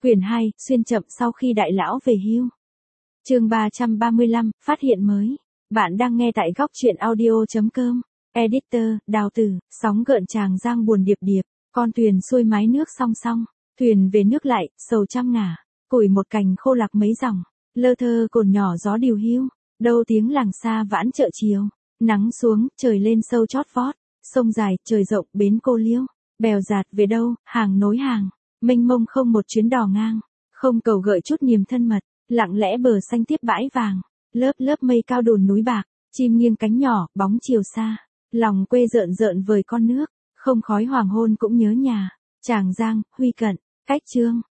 Quyển 2, xuyên chậm sau khi đại lão về hưu. Chương 335, phát hiện mới. Bạn đang nghe tại góc truyện audio.com. Editor, Đào Tử, sóng gợn Tràng Giang buồn điệp điệp, con thuyền xuôi mái nước song song, thuyền về nước lại, sầu trăm ngả, củi một cành khô lạc mấy dòng, lơ thơ cồn nhỏ gió điều hiu, đâu tiếng làng xa vãn chợ chiều, nắng xuống, trời lên sâu chót vót, sông dài, trời rộng, bến cô liêu, bèo dạt về đâu, hàng nối hàng, mênh mông không một chuyến đò ngang, không cầu gợi chút niềm thân mật, lặng lẽ bờ xanh tiếp bãi vàng, lớp lớp mây cao đồn núi bạc, chim nghiêng cánh nhỏ, bóng chiều xa, lòng quê rợn rợn vời con nước, không khói hoàng hôn cũng nhớ nhà, Tràng Giang, Huy Cận, Cách Chương,